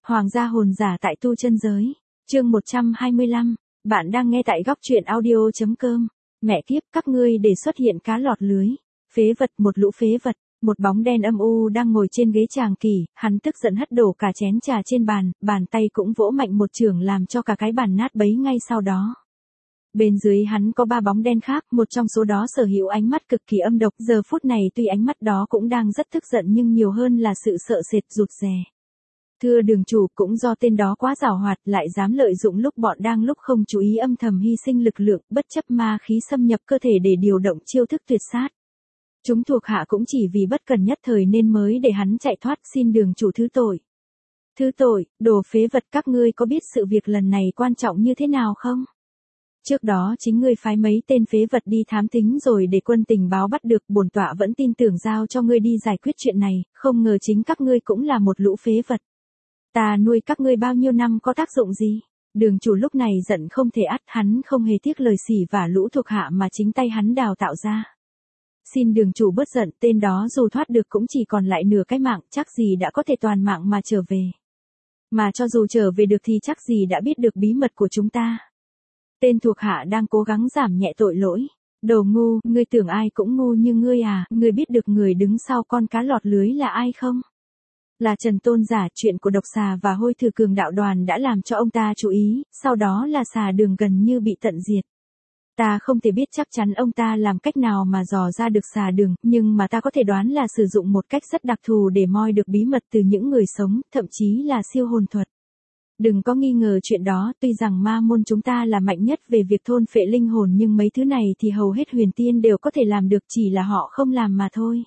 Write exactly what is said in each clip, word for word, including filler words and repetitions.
Hoàng gia hồn giả tại tu chân giới. Chương một trăm hai mươi lăm. Bạn đang nghe tại góc truyện audio chấm com. Mẹ kiếp, các ngươi để xuất hiện cá lọt lưới. Phế vật, một lũ phế vật. Một bóng đen âm u đang ngồi trên ghế tràng kỳ, hắn tức giận hất đổ cả chén trà trên bàn, bàn tay cũng vỗ mạnh một chưởng làm cho cả cái bàn nát bấy ngay sau đó. Bên dưới hắn có ba bóng đen khác, một trong số đó sở hữu ánh mắt cực kỳ âm độc, giờ phút này tuy ánh mắt đó cũng đang rất tức giận nhưng nhiều hơn là sự sợ sệt rụt rè. Thưa đường chủ, cũng do tên đó quá giàu hoạt lại dám lợi dụng lúc bọn đang lúc không chú ý âm thầm hy sinh lực lượng, bất chấp ma khí xâm nhập cơ thể để điều động chiêu thức tuyệt sát. Chúng thuộc hạ cũng chỉ vì bất cần nhất thời nên mới để hắn chạy thoát, xin đường chủ thứ tội. Thứ tội, đồ phế vật, các ngươi có biết sự việc lần này quan trọng như thế nào không? Trước đó chính ngươi phái mấy tên phế vật đi thám thính rồi để quân tình báo bắt được, bổn tọa vẫn tin tưởng giao cho ngươi đi giải quyết chuyện này, không ngờ chính các ngươi cũng là một lũ phế vật. Ta nuôi các ngươi bao nhiêu năm có tác dụng gì? Đường chủ lúc này giận không thể ắt, hắn không hề tiếc lời xỉ vả lũ thuộc hạ mà chính tay hắn đào tạo ra. Xin đường chủ bớt giận, tên đó dù thoát được cũng chỉ còn lại nửa cái mạng, chắc gì đã có thể toàn mạng mà trở về. Mà cho dù trở về được thì chắc gì đã biết được bí mật của chúng ta. Tên thuộc hạ đang cố gắng giảm nhẹ tội lỗi. Đồ ngu, ngươi tưởng ai cũng ngu như ngươi à, ngươi biết được người đứng sau con cá lọt lưới là ai không? Là Trần Tôn Giả. Chuyện của độc xà và hôi thừa cường đạo đoàn đã làm cho ông ta chú ý, sau đó là xà đường gần như bị tận diệt. Ta không thể biết chắc chắn ông ta làm cách nào mà dò ra được xà đường, nhưng mà ta có thể đoán là sử dụng một cách rất đặc thù để moi được bí mật từ những người sống, thậm chí là siêu hồn thuật. Đừng có nghi ngờ chuyện đó, tuy rằng ma môn chúng ta là mạnh nhất về việc thôn phệ linh hồn nhưng mấy thứ này thì hầu hết huyền tiên đều có thể làm được, chỉ là họ không làm mà thôi.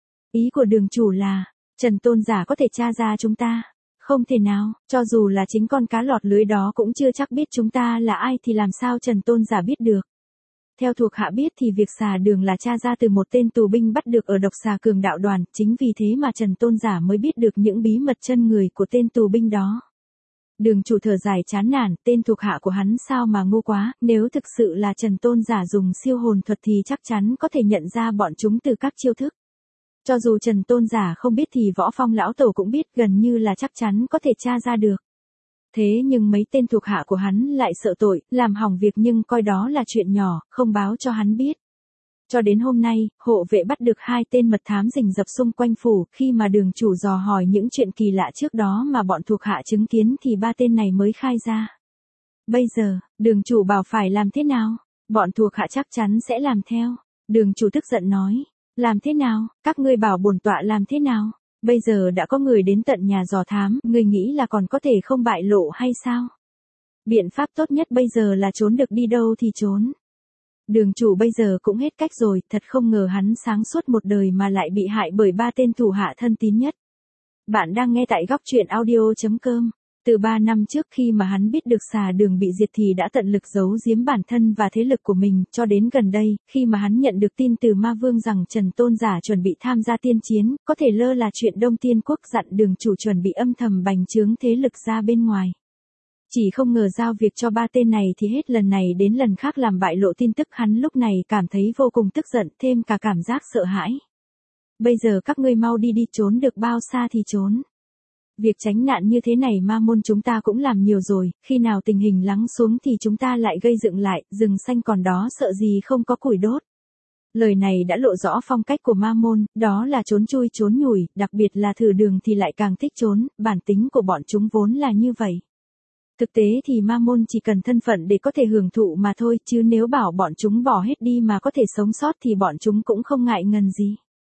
Ý của đường chủ là, Trần Tôn Giả có thể tra ra chúng ta? Không thể nào, cho dù là chính con cá lọt lưới đó cũng chưa chắc biết chúng ta là ai thì làm sao Trần Tôn Giả biết được. Theo thuộc hạ biết thì việc xà đường là tra ra từ một tên tù binh bắt được ở độc xà cường đạo đoàn, chính vì thế mà Trần Tôn Giả mới biết được những bí mật chân người của tên tù binh đó. Đường chủ thở dài chán nản, tên thuộc hạ của hắn sao mà ngu quá, nếu thực sự là Trần Tôn Giả dùng siêu hồn thuật thì chắc chắn có thể nhận ra bọn chúng từ các chiêu thức. Cho dù Trần Tôn Giả không biết thì Võ Phong lão tổ cũng biết, gần như là chắc chắn có thể tra ra được. Thế nhưng mấy tên thuộc hạ của hắn lại sợ tội, làm hỏng việc nhưng coi đó là chuyện nhỏ, không báo cho hắn biết. Cho đến hôm nay, hộ vệ bắt được hai tên mật thám rình rập xung quanh phủ, khi mà đường chủ dò hỏi những chuyện kỳ lạ trước đó mà bọn thuộc hạ chứng kiến thì ba tên này mới khai ra. Bây giờ, đường chủ bảo phải làm thế nào? Bọn thuộc hạ chắc chắn sẽ làm theo. Đường chủ tức giận nói, làm thế nào? Các ngươi bảo bổn tọa làm thế nào? Bây giờ đã có người đến tận nhà dò thám, ngươi nghĩ là còn có thể không bại lộ hay sao? Biện pháp tốt nhất bây giờ là trốn được đi đâu thì trốn. Đường chủ bây giờ cũng hết cách rồi, thật không ngờ hắn sáng suốt một đời mà lại bị hại bởi ba tên thủ hạ thân tín nhất. Bạn đang nghe tại góc truyện audio chấm com. Từ ba năm trước khi mà hắn biết được xà đường bị diệt thì đã tận lực giấu giếm bản thân và thế lực của mình, cho đến gần đây, khi mà hắn nhận được tin từ ma vương rằng Trần Tôn Giả chuẩn bị tham gia tiên chiến, có thể lơ là chuyện Đông Tiên Quốc dặn đường chủ chuẩn bị âm thầm bành trướng thế lực ra bên ngoài. Chỉ không ngờ giao việc cho ba tên này thì hết lần này đến lần khác làm bại lộ tin tức, hắn lúc này cảm thấy vô cùng tức giận, thêm cả cảm giác sợ hãi. Bây giờ các ngươi mau đi đi, trốn được bao xa thì trốn. Việc tránh nạn như thế này ma môn chúng ta cũng làm nhiều rồi, khi nào tình hình lắng xuống thì chúng ta lại gây dựng lại, rừng xanh còn đó sợ gì không có củi đốt. Lời này đã lộ rõ phong cách của ma môn, đó là trốn chui trốn nhủi, đặc biệt là thử đường thì lại càng thích trốn, bản tính của bọn chúng vốn là như vậy. Thực tế thì ma môn chỉ cần thân phận để có thể hưởng thụ mà thôi, chứ nếu bảo bọn chúng bỏ hết đi mà có thể sống sót thì bọn chúng cũng không ngại ngần gì.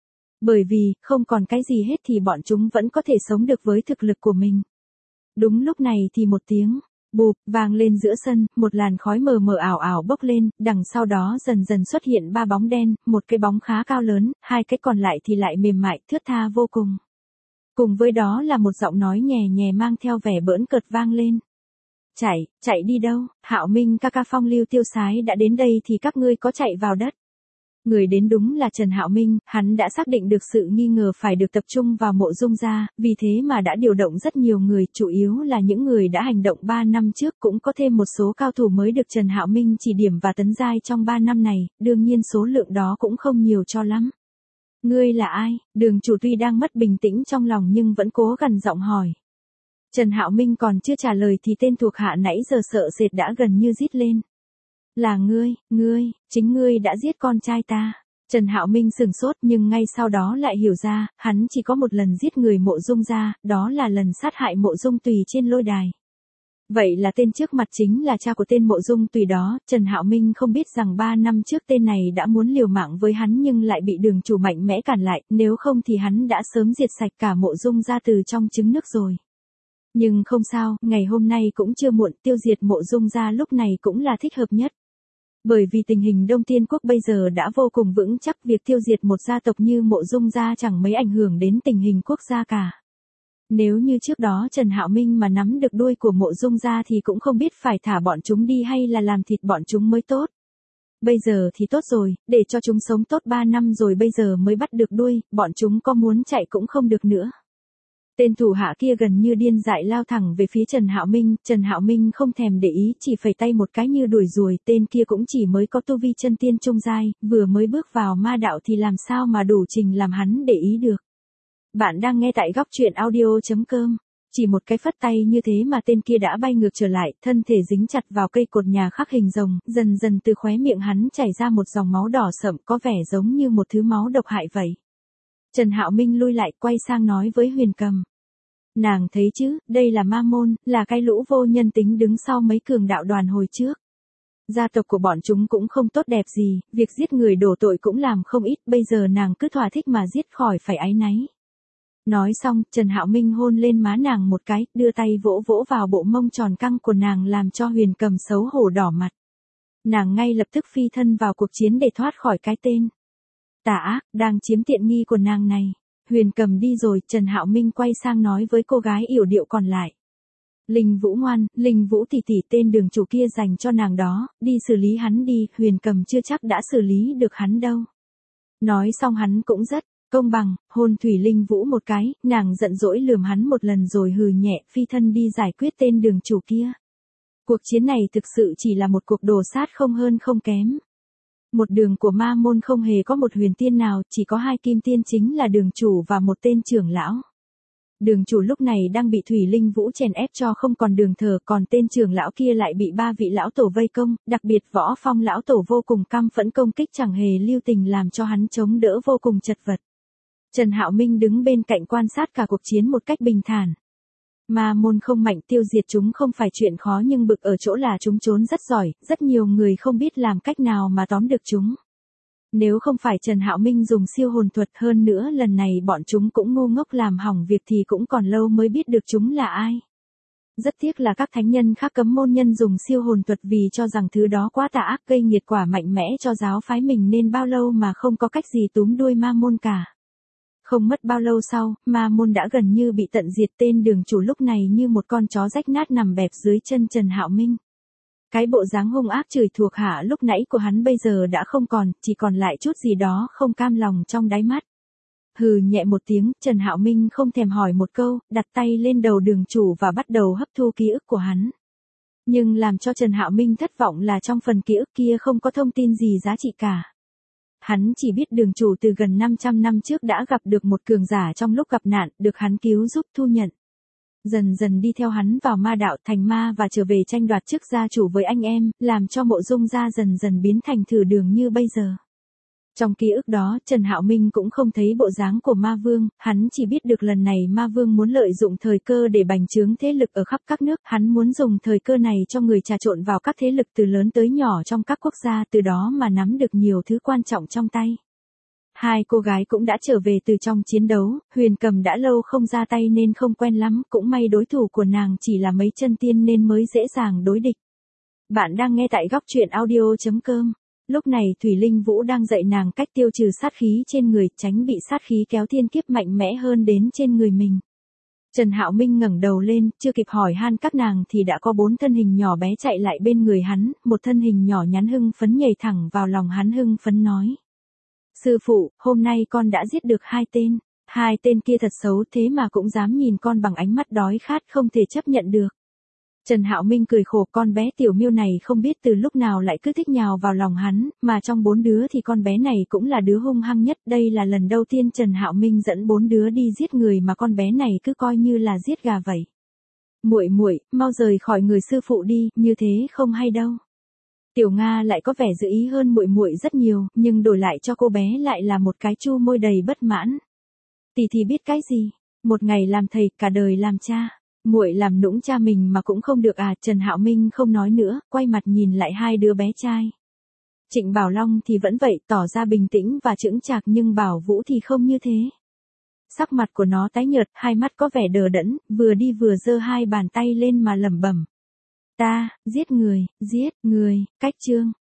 Bởi vì, không còn cái gì hết thì bọn chúng vẫn có thể sống được với thực lực của mình. Đúng lúc này thì một tiếng, bụp, vang lên giữa sân, một làn khói mờ mờ ảo ảo bốc lên, đằng sau đó dần dần xuất hiện ba bóng đen, một cái bóng khá cao lớn, hai cái còn lại thì lại mềm mại, thướt tha vô cùng. Cùng với đó là một giọng nói nhẹ nhẹ mang theo vẻ bỡn cợt vang lên. Chạy, chạy đi đâu? Hạo Minh ca ca phong lưu tiêu sái đã đến đây thì các ngươi có chạy vào đất. Người đến đúng là Trần Hạo Minh, hắn đã xác định được sự nghi ngờ phải được tập trung vào Mộ Dung gia, vì thế mà đã điều động rất nhiều người, chủ yếu là những người đã hành động ba năm trước, cũng có thêm một số cao thủ mới được Trần Hạo Minh chỉ điểm và tấn giai trong ba năm này, đương nhiên số lượng đó cũng không nhiều cho lắm. Ngươi là ai? Đường chủ tuy đang mất bình tĩnh trong lòng nhưng vẫn cố gằn giọng hỏi. Trần Hạo Minh còn chưa trả lời thì tên thuộc hạ nãy giờ sợ sệt đã gần như rít lên. Là ngươi, ngươi, chính ngươi đã giết con trai ta. Trần Hạo Minh sừng sốt nhưng ngay sau đó lại hiểu ra, hắn chỉ có một lần giết người Mộ Dung gia, đó là lần sát hại Mộ Dung Tùy trên lôi đài. Vậy là tên trước mặt chính là cha của tên Mộ Dung Tùy đó. Trần Hạo Minh không biết rằng ba năm trước tên này đã muốn liều mạng với hắn nhưng lại bị đường chủ mạnh mẽ cản lại, nếu không thì hắn đã sớm diệt sạch cả Mộ Dung gia từ trong trứng nước rồi. Nhưng không sao, ngày hôm nay cũng chưa muộn, tiêu diệt Mộ Dung gia lúc này cũng là thích hợp nhất. Bởi vì tình hình Đông Tiên Quốc bây giờ đã vô cùng vững chắc, việc tiêu diệt một gia tộc như Mộ Dung gia chẳng mấy ảnh hưởng đến tình hình quốc gia cả. Nếu như trước đó Trần Hạo Minh mà nắm được đuôi của Mộ Dung gia thì cũng không biết phải thả bọn chúng đi hay là làm thịt bọn chúng mới tốt. Bây giờ thì tốt rồi, để cho chúng sống tốt ba năm rồi bây giờ mới bắt được đuôi, bọn chúng có muốn chạy cũng không được nữa. Tên thủ hạ kia gần như điên dại lao thẳng về phía Trần Hạo Minh, Trần Hạo Minh không thèm để ý, chỉ phẩy tay một cái như đuổi ruồi, tên kia cũng chỉ mới có tu vi chân tiên trung giai, vừa mới bước vào ma đạo thì làm sao mà đủ trình làm hắn để ý được. Bạn đang nghe tại góc truyện audio chấm com. Chỉ một cái phất tay như thế mà tên kia đã bay ngược trở lại, thân thể dính chặt vào cây cột nhà khắc hình rồng, dần dần từ khóe miệng hắn chảy ra một dòng máu đỏ sậm có vẻ giống như một thứ máu độc hại vậy. Trần Hạo Minh lui lại quay sang nói với Huyền Cầm. Nàng thấy chứ, đây là ma môn, là cái lũ vô nhân tính đứng sau mấy cường đạo đoàn hồi trước. Gia tộc của bọn chúng cũng không tốt đẹp gì, việc giết người đổ tội cũng làm không ít, bây giờ nàng cứ thỏa thích mà giết khỏi phải áy náy. Nói xong, Trần Hạo Minh hôn lên má nàng một cái, đưa tay vỗ vỗ vào bộ mông tròn căng của nàng làm cho Huyền Cầm xấu hổ đỏ mặt. Nàng ngay lập tức phi thân vào cuộc chiến để thoát khỏi cái tên tà ác đang chiếm tiện nghi của nàng này. Huyền Cầm đi rồi, Trần Hạo Minh quay sang nói với cô gái yểu điệu còn lại. Linh Vũ ngoan, Linh Vũ tỷ tỷ, tên đường chủ kia dành cho nàng đó, đi xử lý hắn đi, Huyền Cầm chưa chắc đã xử lý được hắn đâu. Nói xong hắn cũng rất công bằng, hôn Thủy Linh Vũ một cái, nàng giận dỗi lườm hắn một lần rồi hừ nhẹ, phi thân đi giải quyết tên đường chủ kia. Cuộc chiến này thực sự chỉ là một cuộc đồ sát không hơn không kém. Một đường của ma môn không hề có một huyền tiên nào, chỉ có hai kim tiên chính là đường chủ và một tên trưởng lão. Đường chủ lúc này đang bị Thủy Linh Vũ chèn ép cho không còn đường thở, còn tên trưởng lão kia lại bị ba vị lão tổ vây công, đặc biệt Võ Phong lão tổ vô cùng căm phẫn công kích chẳng hề lưu tình làm cho hắn chống đỡ vô cùng chật vật. Trần Hạo Minh đứng bên cạnh quan sát cả cuộc chiến một cách bình thản. Ma môn không mạnh, tiêu diệt chúng không phải chuyện khó, nhưng bực ở chỗ là chúng trốn rất giỏi, rất nhiều người không biết làm cách nào mà tóm được chúng. Nếu không phải Trần Hạo Minh dùng siêu hồn thuật, hơn nữa lần này bọn chúng cũng ngu ngốc làm hỏng việc thì cũng còn lâu mới biết được chúng là ai. Rất tiếc là các thánh nhân khác cấm môn nhân dùng siêu hồn thuật vì cho rằng thứ đó quá tà ác, gây nghiệt quả mạnh mẽ cho giáo phái mình nên bao lâu mà không có cách gì túm đuôi ma môn cả. Không mất bao lâu sau, ma môn đã gần như bị tận diệt, tên đường chủ lúc này như một con chó rách nát nằm bẹp dưới chân Trần Hạo Minh. Cái bộ dáng hung ác chửi thuộc hạ lúc nãy của hắn bây giờ đã không còn, chỉ còn lại chút gì đó không cam lòng trong đáy mắt. Hừ nhẹ một tiếng, Trần Hạo Minh không thèm hỏi một câu, đặt tay lên đầu đường chủ và bắt đầu hấp thu ký ức của hắn. Nhưng làm cho Trần Hạo Minh thất vọng là trong phần ký ức kia không có thông tin gì giá trị cả. Hắn chỉ biết đường chủ từ gần năm trăm năm trước đã gặp được một cường giả trong lúc gặp nạn, được hắn cứu giúp thu nhận. Dần dần đi theo hắn vào ma đạo thành ma và trở về tranh đoạt chức gia chủ với anh em, làm cho Mộ Dung gia dần dần biến thành thử đường như bây giờ. Trong ký ức đó, Trần Hạo Minh cũng không thấy bộ dáng của ma vương, hắn chỉ biết được lần này ma vương muốn lợi dụng thời cơ để bành trướng thế lực ở khắp các nước, hắn muốn dùng thời cơ này cho người trà trộn vào các thế lực từ lớn tới nhỏ trong các quốc gia, từ đó mà nắm được nhiều thứ quan trọng trong tay. Hai cô gái cũng đã trở về từ trong chiến đấu, Huyền Cầm đã lâu không ra tay nên không quen lắm, cũng may đối thủ của nàng chỉ là mấy chân tiên nên mới dễ dàng đối địch. Bạn đang nghe tại góc truyện audio chấm com. Lúc này Thủy Linh Vũ đang dạy nàng cách tiêu trừ sát khí trên người, tránh bị sát khí kéo thiên kiếp mạnh mẽ hơn đến trên người mình. Trần Hạo Minh ngẩng đầu lên, chưa kịp hỏi han các nàng thì đã có bốn thân hình nhỏ bé chạy lại bên người hắn, một thân hình nhỏ nhắn hưng phấn nhảy thẳng vào lòng hắn hưng phấn nói. Sư phụ, hôm nay con đã giết được hai tên, hai tên kia thật xấu thế mà cũng dám nhìn con bằng ánh mắt đói khát không thể chấp nhận được. Trần Hạo Minh cười khổ, con bé tiểu miêu này không biết từ lúc nào lại cứ thích nhào vào lòng hắn, mà trong bốn đứa thì con bé này cũng là đứa hung hăng nhất, đây là lần đầu tiên Trần Hạo Minh dẫn bốn đứa đi giết người mà con bé này cứ coi như là giết gà vậy. Muội muội, mau rời khỏi người sư phụ đi, như thế không hay đâu. Tiểu Nga lại có vẻ giữ ý hơn muội muội rất nhiều, nhưng đổi lại cho cô bé lại là một cái chu môi đầy bất mãn. Tỷ thì biết cái gì, một ngày làm thầy, cả đời làm cha. Muội làm nũng cha mình mà cũng không được à? Trần Hạo Minh không nói nữa, quay mặt nhìn lại hai đứa bé trai. Trịnh Bảo Long thì vẫn vậy, tỏ ra bình tĩnh và chững chạc, nhưng Bảo Vũ thì không như thế. Sắc mặt của nó tái nhợt, hai mắt có vẻ đờ đẫn, vừa đi vừa giơ hai bàn tay lên mà lẩm bẩm. Ta, giết người, giết người, cách chương.